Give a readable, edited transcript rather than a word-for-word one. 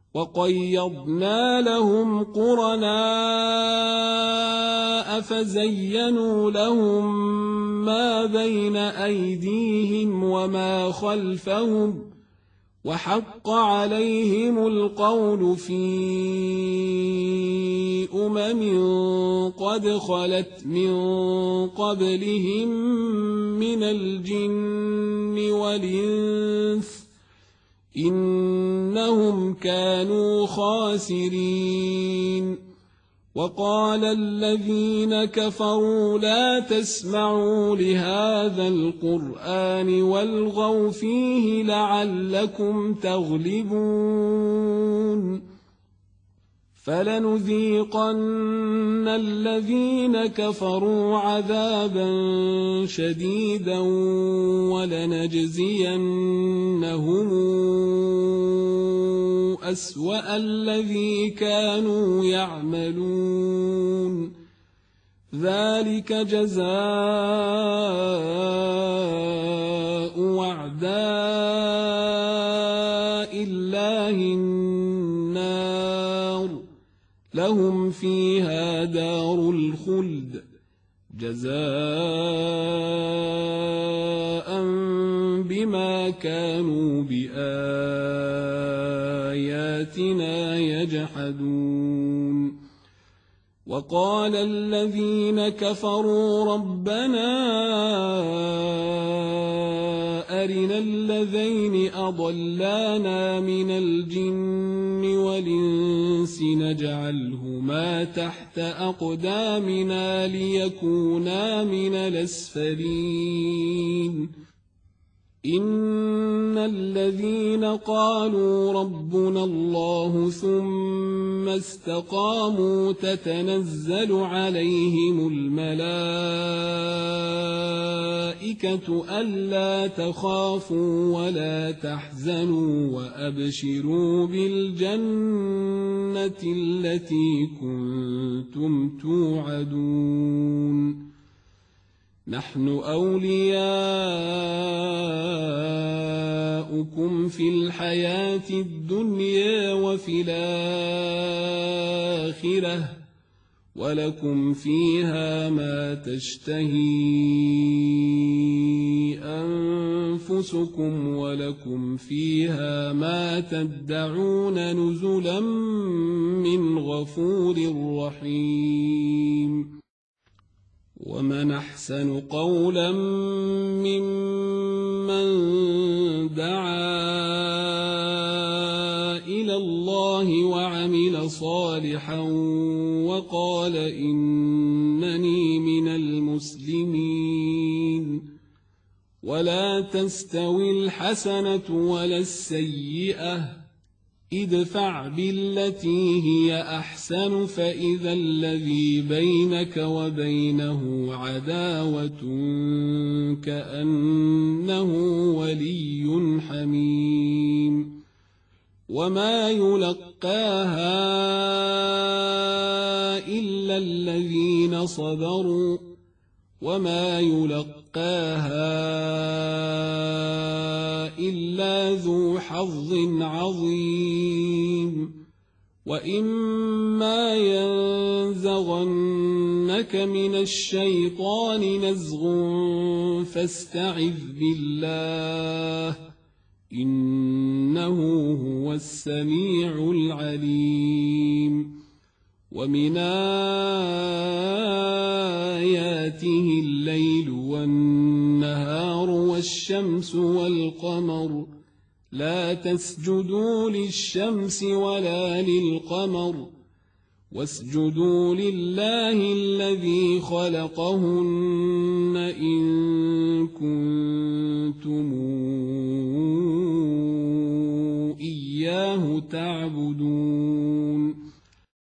وقيضنا لهم قرناء فزينوا لهم ما بين أيديهم وما خلفهم وحق عليهم القول في قد خلت من قبلهم من الجن والإنس إنهم كانوا خاسرين. وقال الذين كفروا لا تسمعوا لهذا القرآن والغوا فيه لعلكم تغلبون. فلنذيقن الذين كفروا عذابا شديدا ولنجزينهم أسوأ الذي كانوا يعملون. ذلك جزاء أعداء الله النار لهم فيها دار الخلد جزاء بما كانوا بآياتنا يجحدون. وقال الذين كفروا ربنا أرنا الذين أضلانا من الجن والإنس نجعلهما تحت أقدامنا ليكونا من الأسفلين. إن الذين قالوا ربنا الله ثم استقاموا تتنزل عليهم الملائكة ألا تخافوا ولا تحزنوا وأبشروا بالجنة التي كنتم توعدون. نحن أولياؤكم في الحياة الدنيا وفي الآخرة ولكم فيها ما تشتهي أنفسكم ولكم فيها ما تدعون نزلا من غفور رحيم. ومن أحسن قولا ممن دعا إلى الله وعمل صالحا وقال إنني من المسلمين. ولا تستوي الحسنة ولا السيئة ادفع بالتي هي أحسن فإذا الذي بينك وبينه عداوة كأنه ولي حميم. وما يلقاها إلا الذين صبروا وما يلقاها إلا ذو حظ عظيم. وإما ينزغنك من الشيطان نزغ فاستعذ بالله إنه هو السميع العليم. ومن آياته الليل والنهار والشمس والقمر لا تسجدوا للشمس ولا للقمر واسجدوا لله الذي خلقهن إن كنتم